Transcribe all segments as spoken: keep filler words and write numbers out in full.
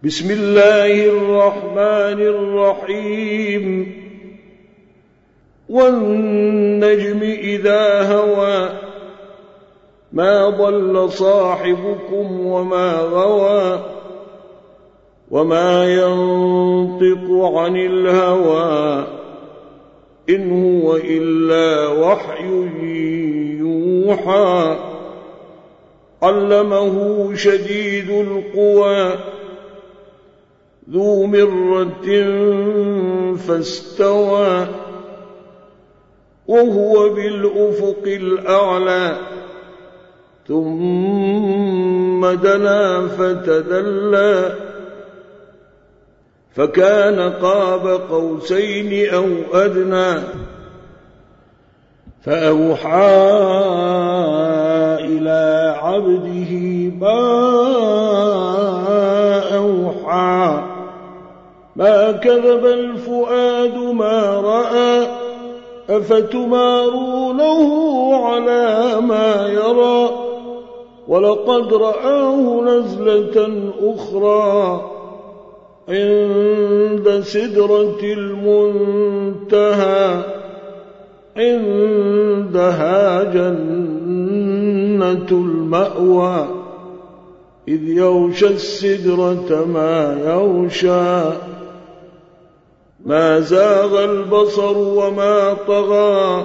بسم الله الرحمن الرحيم والنجم إذا هوى ما ضل صاحبكم وما غوى وما ينطق عن الهوى إن هو إلا وحي يوحى علمه شديد القوى ذو مرة فاستوى وهو بالأفق الأعلى ثم دنا فتدلى فكان قاب قوسين أو أدنى فأوحى إلى عبده ما أوحى ما كذب الفؤاد ما رأى أفتمارونه على ما يرى ولقد رآه نزلة أخرى عند سدرة المنتهى عندها جنة المأوى إذ يغشى السدرة ما يغشى ما زاغ البصر وما طغى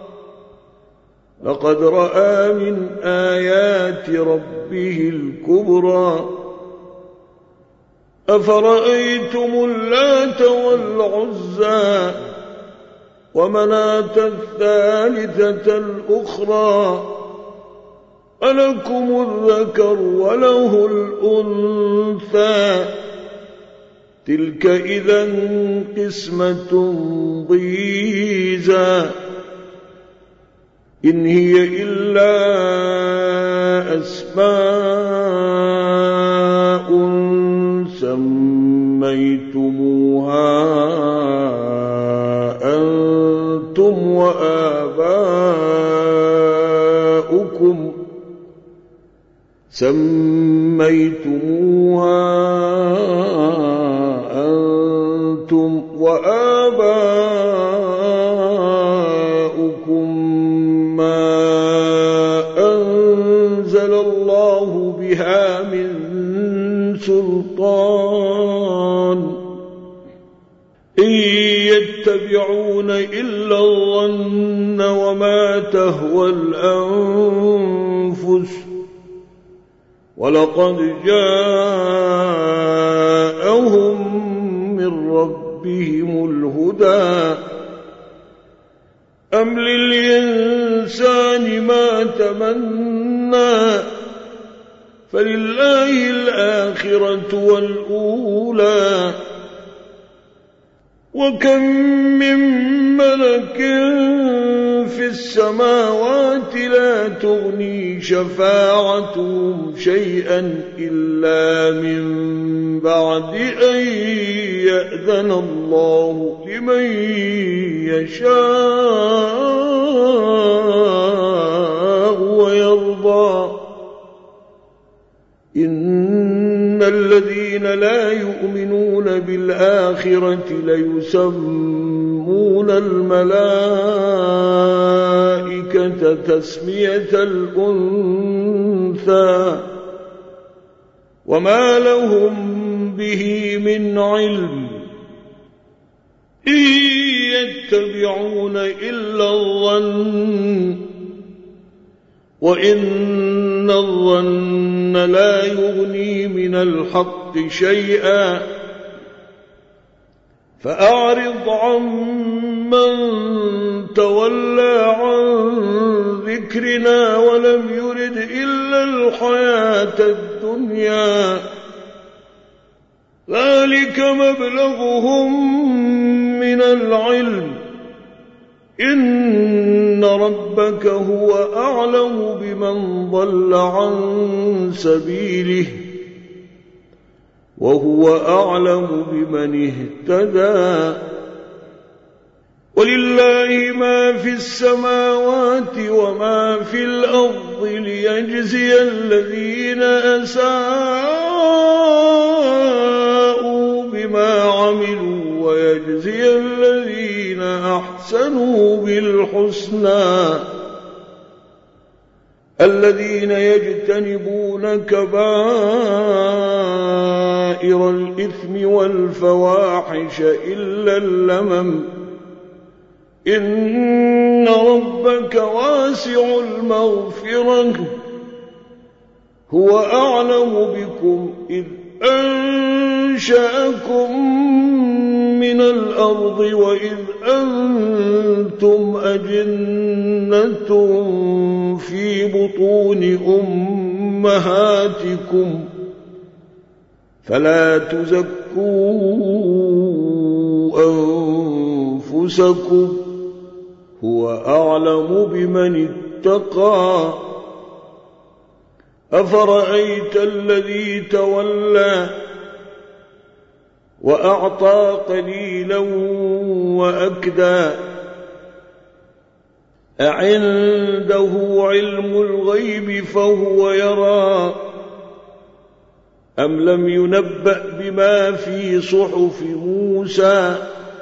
لقد رأى من آيات ربه الكبرى أفرأيتم اللات والعزى ومناة الثالثة الأخرى ألكم الذكر وله الأنثى تلك إذا قسمة ضيزى إن هي إلا أسماء سميتموها أنتم وآباؤكم سميتموها أنتم وآباؤكم ما أنزل الله بها من سلطان إن يتبعون إلا الظن وما تهوى الأنفس ولقد جاءهم من ربهم الهدى أم للإنسان ما تمنى فلله الآخرة والأولى وكم من ملك في السماوات لا تغني شفاعتهم شيئا إلا من بعد أن يأذن الله لمن يشاء ويرضى إن الذين لا يؤمنون بالآخرة ليسمون الملائكة تسمية الأنثى وما لهم به من علم إن يتبعون إلا الظن وإن الظن لا يغني من الحق شيئا فأعرض عمن تولى عن ذكرنا ولم يرد إلا الحياة الدنيا ذلك مبلغهم من العلم إن ربك هو أعلم بمن ضل عن سبيله وهو أعلم بمن اهتدى ولله ما في السماوات وما في الأرض لي- ليجزي الذين أساءوا بما عملوا ليجزي الذين أحسنوا بالحسنى ولله أحسن ما عملوا ويرضى إن الذين لا يؤمنون بالآخرة ليسمون الملائكة تسمية الأنثى وما لهم به من علم إن يتبعون إلا الظن وإن الظن لا يغني من الحق شيئا فأعرض عمن تولى عن ذكرنا ولم يرد إلا الحياة الدنيا ذلك مبلغهم من العلم إن ربك هو أعلم بمن ضل عن سبيله وهو أعلم بمن اهتدى ولله ما في السماوات وما في الأرض ليجزي الذين أساءوا عملوا ويجزي الذين أحسنوا بالحسنى الذين يجتنبون كبائر الإثم والفواحش إلا اللمم إن ربك واسع المغفرة هو أعلم بكم إذ أنشأكم من الأرض وإذ أنتم أجنة في بطون أمهاتكم فلا تزكوا أنفسكم هو أعلم بمن اتقى أفرأيت الذي تولى وأعطى قليلا وأكدى أعنده علم الغيب فهو يرى أم لم ينبأ بما في صحف موسى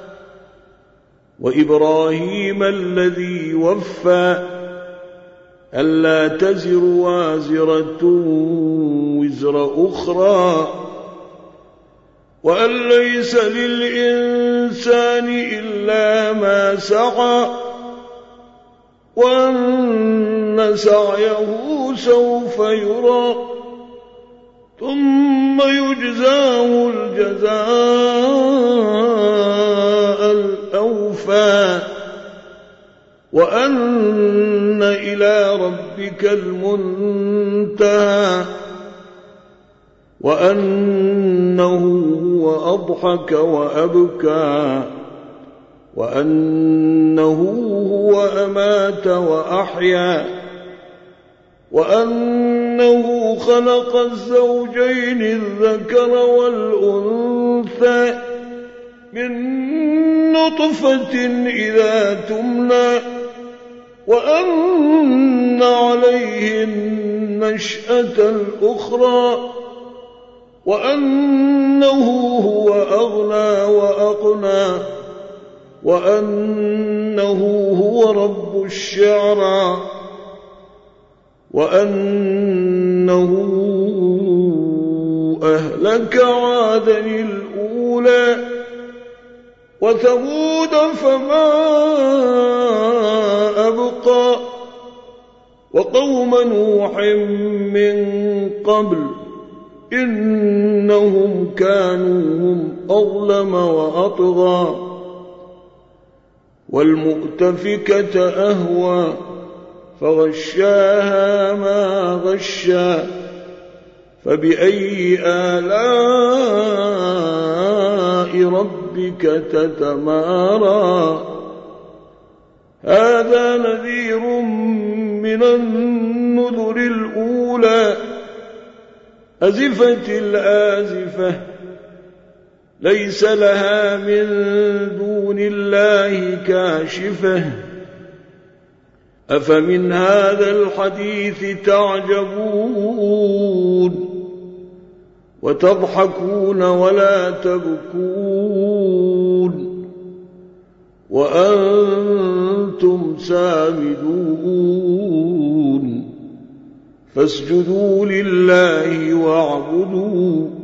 وإبراهيم الذي وفى ألا تزر وازرة وزر أخرى وأن ليس للإنسان إلا ما سعى وأن سعيه سوف يرى ثم يجزاه الجزاء الأوفى وأن إلى ربك المنتهى وأنه هو أضحك وأبكى وأنه هو أمات وأحيا وأنه خلق الزوجين الذكر والأنثى من نطفة إذا تمنى وأن عليه النشأة الأخرى وأنه هو أغنى وأقنى وأنه هو رب الشعرى وأنه أهلك عادا الأولى وثمود فما أبقى وقوم نوح من قبل إنهم كانوا هم أظلم وأطغى والمؤتفكة أهوى فغشاها ما غشا فبأي آلاء ربك تتمارى هذا نذير من النذر الأولى أزفت الآزفة ليس لها من دون الله كاشفة أفمن هذا الحديث تعجبون وتضحكون ولا تبكون وأنتم سامدون فاسجدوا لله واعبدوا